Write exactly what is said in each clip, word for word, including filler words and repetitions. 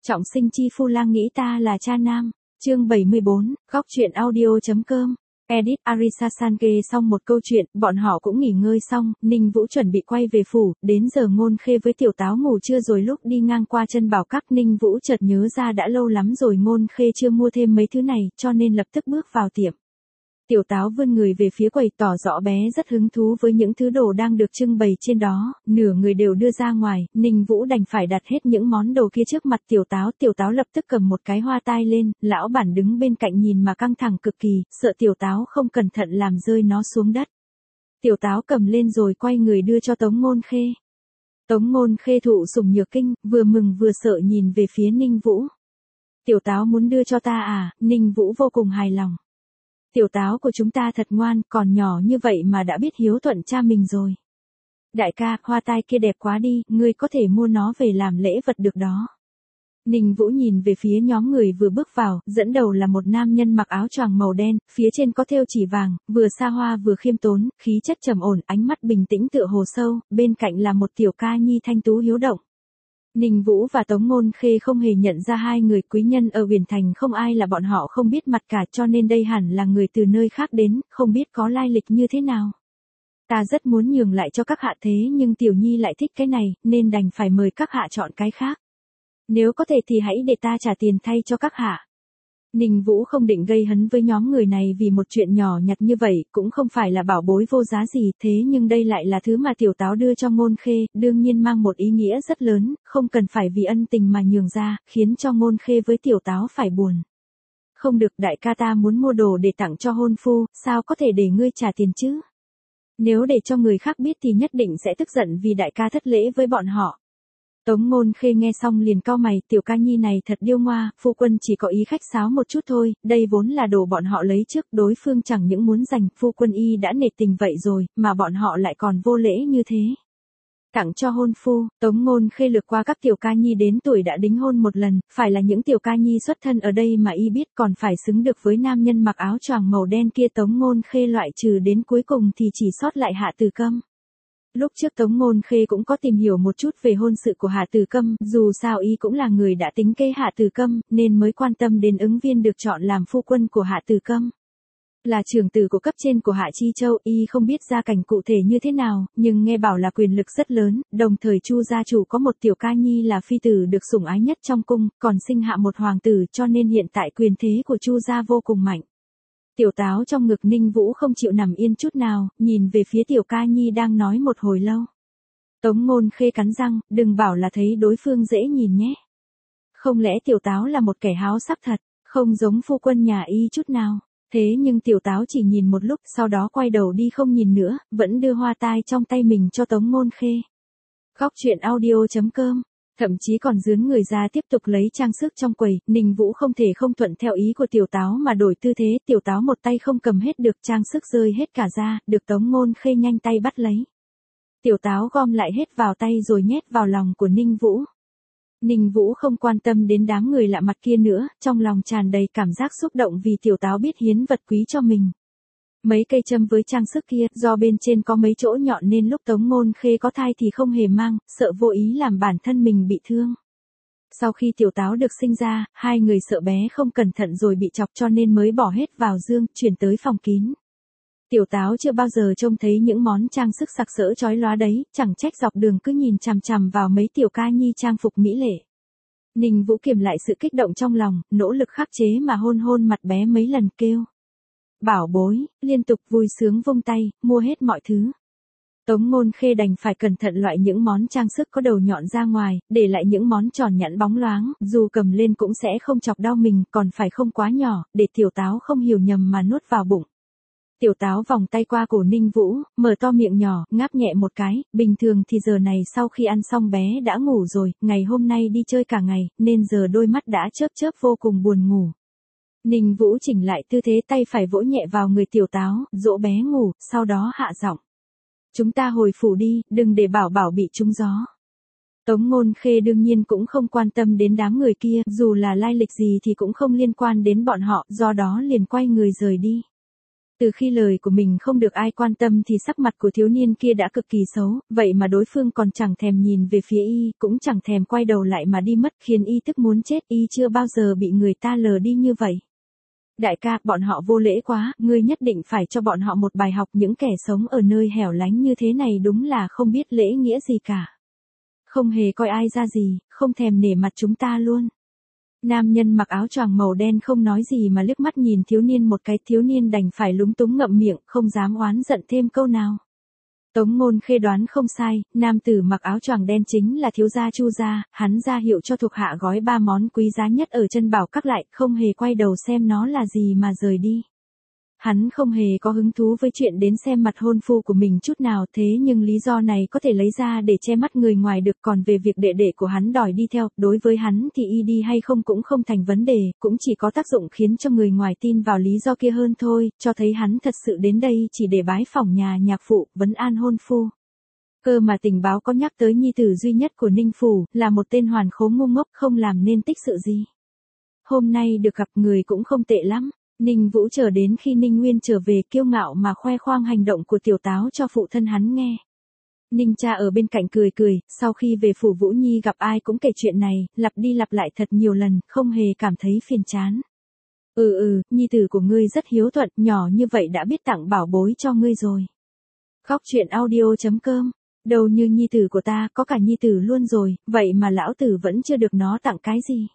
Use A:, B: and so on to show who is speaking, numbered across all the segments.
A: Trọng sinh chi phu lang nghĩ ta là cha nam. Chương bảy mươi bốn, góc truyện audio.com. Edit Arisa Sanke xong một câu chuyện, bọn họ cũng nghỉ ngơi xong, Ninh Vũ chuẩn bị quay về phủ, đến giờ Ngôn Khê với Tiểu Táo ngủ trưa rồi lúc đi ngang qua chân bảo các Ninh Vũ chợt nhớ ra đã lâu lắm rồi Ngôn Khê chưa mua thêm mấy thứ này, cho nên lập tức bước vào tiệm. Tiểu Táo vươn người về phía quầy tỏ rõ bé rất hứng thú với những thứ đồ đang được trưng bày trên đó, nửa người đều đưa ra ngoài, Ninh Vũ đành phải đặt hết những món đồ kia trước mặt Tiểu Táo. Tiểu Táo lập tức cầm một cái hoa tai lên, lão bản đứng bên cạnh nhìn mà căng thẳng cực kỳ, sợ Tiểu Táo không cẩn thận làm rơi nó xuống đất. Tiểu Táo cầm lên rồi quay người đưa cho Tống Ngôn Khê. Tống Ngôn Khê thụ sủng nhược kinh, vừa mừng vừa sợ nhìn về phía Ninh Vũ. Tiểu Táo muốn đưa cho ta à? Ninh Vũ vô cùng hài lòng. Tiểu Táo của chúng ta thật ngoan, còn nhỏ như vậy mà đã biết hiếu thuận cha mình rồi. Đại ca, hoa tai kia đẹp quá đi, ngươi có thể mua nó về làm lễ vật được đó. Ninh Vũ nhìn về phía nhóm người vừa bước vào, dẫn đầu là một nam nhân mặc áo choàng màu đen, phía trên có thêu chỉ vàng, vừa xa hoa vừa khiêm tốn, khí chất trầm ổn, ánh mắt bình tĩnh tựa hồ sâu, bên cạnh là một tiểu ca nhi thanh tú hiếu động. Ninh Vũ và Tống Ngôn Khê không hề nhận ra hai người quý nhân ở Huyền Thành, không ai là bọn họ không biết mặt cả, cho nên đây hẳn là người từ nơi khác đến, không biết có lai lịch như thế nào. Ta rất muốn nhường lại cho các hạ thế nhưng Tiểu Nhi lại thích cái này, nên đành phải mời các hạ chọn cái khác. Nếu có thể thì hãy để ta trả tiền thay cho các hạ. Ninh Vũ không định gây hấn với nhóm người này vì một chuyện nhỏ nhặt như vậy, cũng không phải là bảo bối vô giá gì, thế nhưng đây lại là thứ mà Tiểu Táo đưa cho Ngôn Khê, đương nhiên mang một ý nghĩa rất lớn, không cần phải vì ân tình mà nhường ra, khiến cho Ngôn Khê với Tiểu Táo phải buồn. Không được, đại ca ta muốn mua đồ để tặng cho hôn phu, sao có thể để ngươi trả tiền chứ? Nếu để cho người khác biết thì nhất định sẽ tức giận vì đại ca thất lễ với bọn họ. Tống Ngôn Khê nghe xong liền cau mày, tiểu ca nhi này thật điêu ngoa, phu quân chỉ có ý khách sáo một chút thôi, đây vốn là đồ bọn họ lấy trước, đối phương chẳng những muốn giành, phu quân y đã nể tình vậy rồi, mà bọn họ lại còn vô lễ như thế. Tặng cho hôn phu, Tống Ngôn Khê lược qua các tiểu ca nhi đến tuổi đã đính hôn một lần, phải là những tiểu ca nhi xuất thân ở đây mà y biết, còn phải xứng được với nam nhân mặc áo choàng màu đen kia. Tống Ngôn Khê loại trừ đến cuối cùng thì chỉ sót lại Hạ Từ Câm. Lúc trước Tống Ngôn Khê cũng có tìm hiểu một chút về hôn sự của Hạ Từ Câm, dù sao y cũng là người đã tính kế Hạ Từ Câm, nên mới quan tâm đến ứng viên được chọn làm phu quân của Hạ Từ Câm. Là trưởng tử của cấp trên của Hạ Chi Châu, y không biết gia cảnh cụ thể như thế nào, nhưng nghe bảo là quyền lực rất lớn, đồng thời Chu gia chủ có một tiểu ca nhi là phi tử được sủng ái nhất trong cung, còn sinh hạ một hoàng tử, cho nên hiện tại quyền thế của Chu gia vô cùng mạnh. Tiểu Táo trong ngực Ninh Vũ không chịu nằm yên chút nào, nhìn về phía tiểu ca nhi đang nói một hồi lâu. Tống Ngôn Khê cắn răng, đừng bảo là thấy đối phương dễ nhìn nhé. Không lẽ Tiểu Táo là một kẻ háo sắc thật, không giống phu quân nhà y chút nào. Thế nhưng Tiểu Táo chỉ nhìn một lúc, sau đó quay đầu đi không nhìn nữa, vẫn đưa hoa tai trong tay mình cho Tống Ngôn Khê. Góc truyện audio.com. Thậm chí còn dướn người ra tiếp tục lấy trang sức trong quầy, Ninh Vũ không thể không thuận theo ý của Tiểu Táo mà đổi tư thế, Tiểu Táo một tay không cầm hết được, trang sức rơi hết cả ra, được Tống Ngôn Khê nhanh tay bắt lấy. Tiểu Táo gom lại hết vào tay rồi nhét vào lòng của Ninh Vũ. Ninh Vũ không quan tâm đến đám người lạ mặt kia nữa, trong lòng tràn đầy cảm giác xúc động vì Tiểu Táo biết hiến vật quý cho mình. Mấy cây châm với trang sức kia, do bên trên có mấy chỗ nhọn nên lúc Tống Ngôn Khê có thai thì không hề mang, sợ vô ý làm bản thân mình bị thương. Sau khi Tiểu Táo được sinh ra, hai người sợ bé không cẩn thận rồi bị chọc cho nên mới bỏ hết vào dương, chuyển tới phòng kín. Tiểu Táo chưa bao giờ trông thấy những món trang sức sặc sỡ chói lóa đấy, chẳng trách dọc đường cứ nhìn chằm chằm vào mấy tiểu ca nhi trang phục mỹ lệ. Ninh Vũ kiềm lại sự kích động trong lòng, nỗ lực khắc chế mà hôn hôn mặt bé mấy lần, kêu bảo bối, liên tục vui sướng vung tay, mua hết mọi thứ. Tống Ngôn Khê đành phải cẩn thận loại những món trang sức có đầu nhọn ra ngoài, để lại những món tròn nhẵn bóng loáng, dù cầm lên cũng sẽ không chọc đau mình, còn phải không quá nhỏ, để Tiểu Táo không hiểu nhầm mà nuốt vào bụng. Tiểu Táo vòng tay qua cổ Ninh Vũ, mở to miệng nhỏ, ngáp nhẹ một cái, bình thường thì giờ này sau khi ăn xong bé đã ngủ rồi, ngày hôm nay đi chơi cả ngày, nên giờ đôi mắt đã chớp chớp vô cùng buồn ngủ. Ninh Vũ chỉnh lại tư thế, tay phải vỗ nhẹ vào người Tiểu Táo, dỗ bé ngủ, sau đó hạ giọng. Chúng ta hồi phủ đi, đừng để bảo bảo bị trúng gió. Tống Ngôn Khê đương nhiên cũng không quan tâm đến đám người kia, dù là lai lịch gì thì cũng không liên quan đến bọn họ, do đó liền quay người rời đi. Từ khi lời của mình không được ai quan tâm thì sắc mặt của thiếu niên kia đã cực kỳ xấu, vậy mà đối phương còn chẳng thèm nhìn về phía y, cũng chẳng thèm quay đầu lại mà đi mất, khiến y tức muốn chết, y chưa bao giờ bị người ta lờ đi như vậy. Đại ca, bọn họ vô lễ quá, ngươi nhất định phải cho bọn họ một bài học, những kẻ sống ở nơi hẻo lánh như thế này đúng là không biết lễ nghĩa gì cả. Không hề coi ai ra gì, không thèm nể mặt chúng ta luôn. Nam nhân mặc áo choàng màu đen không nói gì mà liếc mắt nhìn thiếu niên một cái, thiếu niên đành phải lúng túng ngậm miệng, không dám oán giận thêm câu nào. Tống Ngôn Khê đoán không sai, nam tử mặc áo choàng đen chính là thiếu gia Chu gia, hắn ra hiệu cho thuộc hạ gói ba món quý giá nhất ở chân bảo các lại, không hề quay đầu xem nó là gì mà rời đi. Hắn không hề có hứng thú với chuyện đến xem mặt hôn phu của mình chút nào, thế nhưng lý do này có thể lấy ra để che mắt người ngoài được, còn về việc đệ đệ của hắn đòi đi theo, đối với hắn thì y đi hay không cũng không thành vấn đề, cũng chỉ có tác dụng khiến cho người ngoài tin vào lý do kia hơn thôi, cho thấy hắn thật sự đến đây chỉ để bái phỏng nhà nhạc phụ, vấn an hôn phu. Cơ mà tình báo có nhắc tới nhi tử duy nhất của Ninh Phủ, là một tên hoàn khố ngu ngốc không làm nên tích sự gì. Hôm nay được gặp người cũng không tệ lắm. Ninh Vũ chờ đến khi Ninh Nguyên trở về kiêu ngạo mà khoe khoang hành động của tiểu táo cho phụ thân hắn nghe. Ninh cha ở bên cạnh cười cười, sau khi về phủ Vũ Nhi gặp ai cũng kể chuyện này, lặp đi lặp lại thật nhiều lần, không hề cảm thấy phiền chán. Ừ ừ, nhi tử của ngươi rất hiếu thuận, nhỏ như vậy đã biết tặng bảo bối cho ngươi rồi. Khóc chuyện audio chấm com, đâu như nhi tử của ta, có cả nhi tử luôn rồi, vậy mà lão tử vẫn chưa được nó tặng cái gì.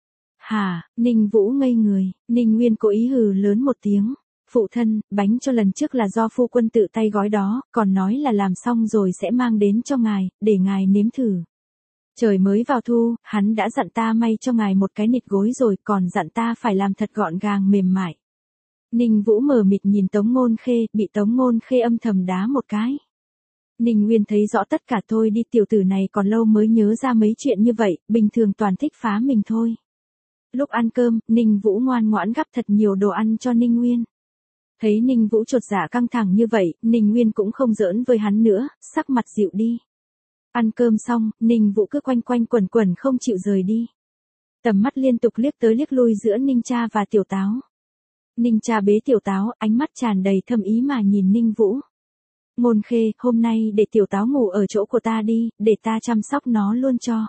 A: Hả, Ninh Vũ ngây người, Ninh Nguyên cố ý hừ lớn một tiếng. Phụ thân, bánh cho lần trước là do phu quân tự tay gói đó, còn nói là làm xong rồi sẽ mang đến cho ngài, để ngài nếm thử. Trời mới vào thu, hắn đã dặn ta may cho ngài một cái nịt gối rồi, còn dặn ta phải làm thật gọn gàng mềm mại. Ninh Vũ mờ mịt nhìn Tống Ngôn Khê, bị Tống Ngôn Khê âm thầm đá một cái. Ninh Nguyên thấy rõ tất cả, thôi đi, tiểu tử này còn lâu mới nhớ ra mấy chuyện như vậy, bình thường toàn thích phá mình thôi. Lúc ăn cơm, Ninh Vũ ngoan ngoãn gắp thật nhiều đồ ăn cho Ninh Nguyên. Thấy Ninh Vũ chột dạ căng thẳng như vậy, Ninh Nguyên cũng không giỡn với hắn nữa, sắc mặt dịu đi. Ăn cơm xong, Ninh Vũ cứ quanh quanh quẩn quẩn không chịu rời đi. Tầm mắt liên tục liếc tới liếc lui giữa Ninh cha và tiểu táo. Ninh cha bế tiểu táo, ánh mắt tràn đầy thâm ý mà nhìn Ninh Vũ. Ngôn Khê, hôm nay để tiểu táo ngủ ở chỗ của ta đi, để ta chăm sóc nó luôn cho.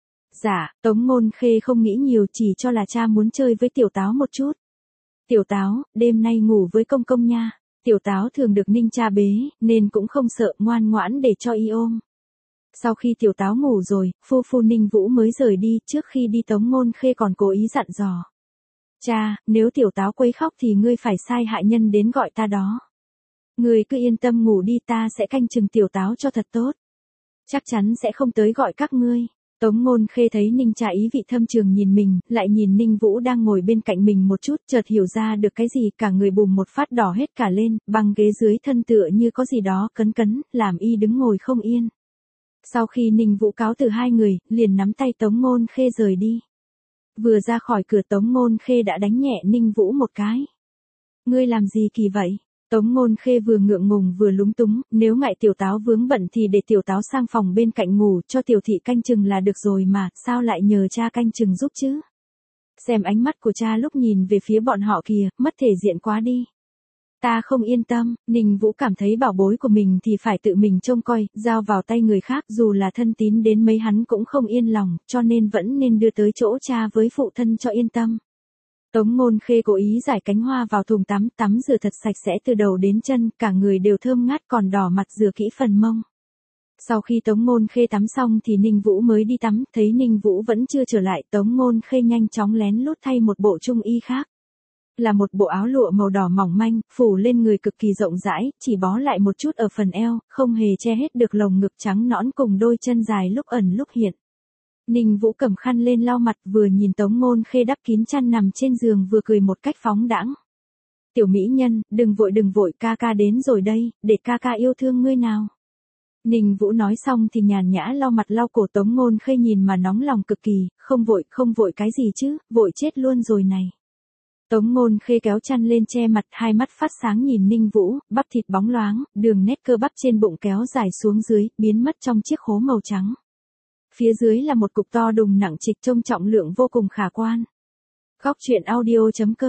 A: Dạ, Tống Ngôn Khê không nghĩ nhiều, chỉ cho là cha muốn chơi với tiểu táo một chút. Tiểu táo, đêm nay ngủ với công công nha. Tiểu táo thường được Ninh cha bế, nên cũng không sợ, ngoan ngoãn để cho y ôm. Sau khi tiểu táo ngủ rồi, phu phu Ninh Vũ mới rời đi, trước khi đi Tống Ngôn Khê còn cố ý dặn dò. Cha, nếu tiểu táo quấy khóc thì ngươi phải sai hạ nhân đến gọi ta đó. Ngươi cứ yên tâm ngủ đi, ta sẽ canh chừng tiểu táo cho thật tốt. Chắc chắn sẽ không tới gọi các ngươi. Tống Ngôn Khê thấy Ninh cha ý vị thâm trường nhìn mình, lại nhìn Ninh Vũ đang ngồi bên cạnh mình một chút, chợt hiểu ra được cái gì, cả người bùm một phát đỏ hết cả lên, băng ghế dưới thân tựa như có gì đó cấn cấn, làm y đứng ngồi không yên. Sau khi Ninh Vũ cáo từ hai người, liền nắm tay Tống Ngôn Khê rời đi. Vừa ra khỏi cửa Tống Ngôn Khê đã đánh nhẹ Ninh Vũ một cái. Ngươi làm gì kỳ vậy? Tống Ngôn Khê vừa ngượng ngùng vừa lúng túng, nếu ngại tiểu táo vướng bận thì để tiểu táo sang phòng bên cạnh ngủ, cho tiểu thị canh chừng là được rồi mà, sao lại nhờ cha canh chừng giúp chứ? Xem ánh mắt của cha lúc nhìn về phía bọn họ kìa, mất thể diện quá đi. Ta không yên tâm, Ninh Vũ cảm thấy bảo bối của mình thì phải tự mình trông coi, giao vào tay người khác, dù là thân tín đến mấy hắn cũng không yên lòng, cho nên vẫn nên đưa tới chỗ cha với phụ thân cho yên tâm. Tống Ngôn Khê cố ý giải cánh hoa vào thùng tắm, tắm rửa thật sạch sẽ từ đầu đến chân, cả người đều thơm ngát, còn đỏ mặt rửa kỹ phần mông. Sau khi Tống Ngôn Khê tắm xong thì Ninh Vũ mới đi tắm, thấy Ninh Vũ vẫn chưa trở lại, Tống Ngôn Khê nhanh chóng lén lút thay một bộ trung y khác. Là một bộ áo lụa màu đỏ mỏng manh, phủ lên người cực kỳ rộng rãi, chỉ bó lại một chút ở phần eo, không hề che hết được lồng ngực trắng nõn cùng đôi chân dài lúc ẩn lúc hiện. Ninh Vũ cầm khăn lên lau mặt, vừa nhìn Tống Ngôn Khê đắp kín chăn nằm trên giường vừa cười một cách phóng đãng. Tiểu mỹ nhân, đừng vội đừng vội, ca ca đến rồi đây, để ca ca yêu thương ngươi nào. Ninh Vũ nói xong thì nhàn nhã lau mặt lau cổ. Tống Ngôn Khê nhìn mà nóng lòng cực kỳ, không vội, không vội cái gì chứ, vội chết luôn rồi này. Tống Ngôn Khê kéo chăn lên che mặt, hai mắt phát sáng nhìn Ninh Vũ, bắp thịt bóng loáng, đường nét cơ bắp trên bụng kéo dài xuống dưới, biến mất trong chiếc khố màu trắng. Phía dưới là một cục to đùng nặng trịch, trông trọng lượng vô cùng khả quan. Khóc chuyện audio chấm com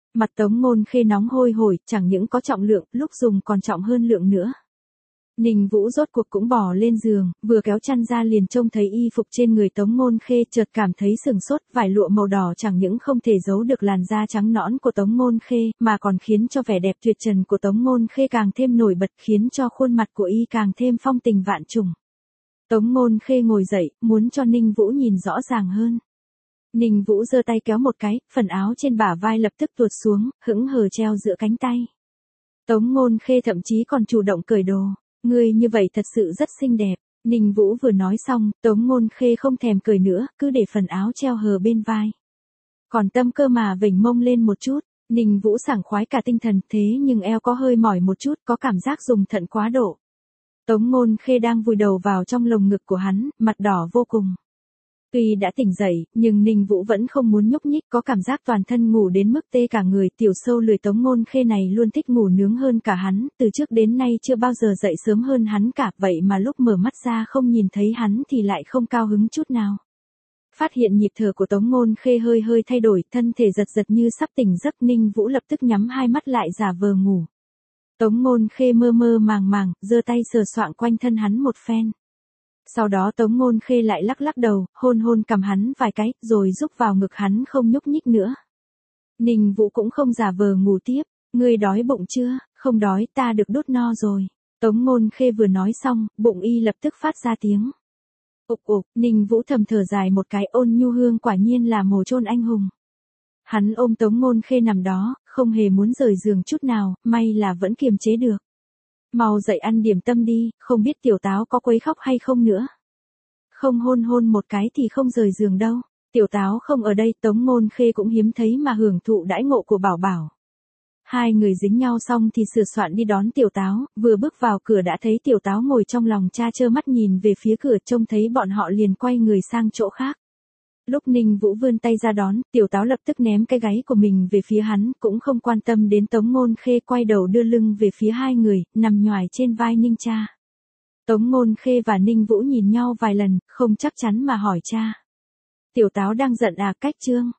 A: Mặt Tống Ngôn Khê nóng hôi hổi, chẳng những có trọng lượng, lúc dùng còn trọng hơn lượng nữa. Ninh Vũ rốt cuộc cũng bò lên giường, vừa kéo chăn ra liền trông thấy y phục trên người Tống Ngôn Khê, chợt cảm thấy sừng sốt, vải lụa màu đỏ chẳng những không thể giấu được làn da trắng nõn của Tống Ngôn Khê, mà còn khiến cho vẻ đẹp tuyệt trần của Tống Ngôn Khê càng thêm nổi bật, khiến cho khuôn mặt của y càng thêm phong tình vạn trùng. Tống Ngôn Khê ngồi dậy, muốn cho Ninh Vũ nhìn rõ ràng hơn. Ninh Vũ giơ tay kéo một cái, phần áo trên bả vai lập tức tuột xuống, hững hờ treo giữa cánh tay. Tống Ngôn Khê thậm chí còn chủ động cởi đồ. Ngươi như vậy thật sự rất xinh đẹp. Ninh Vũ vừa nói xong, Tống Ngôn Khê không thèm cười nữa, cứ để phần áo treo hờ bên vai. Còn tâm cơ mà vểnh mông lên một chút, Ninh Vũ sảng khoái cả tinh thần, thế nhưng eo có hơi mỏi một chút, có cảm giác dùng thận quá độ. Tống Ngôn Khê đang vùi đầu vào trong lồng ngực của hắn, mặt đỏ vô cùng. Tuy đã tỉnh dậy, nhưng Ninh Vũ vẫn không muốn nhúc nhích, có cảm giác toàn thân ngủ đến mức tê cả người. Tiểu sâu lười Tống Ngôn Khê này luôn thích ngủ nướng hơn cả hắn, từ trước đến nay chưa bao giờ dậy sớm hơn hắn cả, vậy mà lúc mở mắt ra không nhìn thấy hắn thì lại không cao hứng chút nào. Phát hiện nhịp thở của Tống Ngôn Khê hơi hơi thay đổi, thân thể giật giật như sắp tỉnh giấc, Ninh Vũ lập tức nhắm hai mắt lại giả vờ ngủ. Tống Ngôn Khê mơ mơ màng màng, giơ tay sờ soạng quanh thân hắn một phen. Sau đó Tống Ngôn Khê lại lắc lắc đầu, hôn hôn cằm hắn vài cái, rồi rúc vào ngực hắn không nhúc nhích nữa. Ninh Vũ cũng không giả vờ ngủ tiếp, ngươi đói bụng chưa? Không đói, ta được đút no rồi. Tống Ngôn Khê vừa nói xong, bụng y lập tức phát ra tiếng. Ục ục, Ninh Vũ thầm thở dài một cái, Ôn Nhu Hương quả nhiên là mồ chôn anh hùng. Hắn ôm Tống Ngôn Khê nằm đó, không hề muốn rời giường chút nào, may là vẫn kiềm chế được. Mau dậy ăn điểm tâm đi, không biết Tiểu Táo có quấy khóc hay không nữa. Không hôn hôn một cái thì không rời giường đâu. Tiểu Táo không ở đây, Tống Ngôn Khê cũng hiếm thấy mà hưởng thụ đãi ngộ của Bảo Bảo. Hai người dính nhau xong thì sửa soạn đi đón Tiểu Táo, vừa bước vào cửa đã thấy Tiểu Táo ngồi trong lòng cha trơ mắt nhìn về phía cửa, trông thấy bọn họ liền quay người sang chỗ khác. Lúc Ninh Vũ vươn tay ra đón, Tiểu Táo lập tức ném cái gáy của mình về phía hắn, cũng không quan tâm đến Tống Ngôn Khê, quay đầu đưa lưng về phía hai người, nằm nhoài trên vai Ninh cha. Tống Ngôn Khê và Ninh Vũ nhìn nhau vài lần, không chắc chắn mà hỏi cha. Tiểu Táo đang giận à? Cách Trương.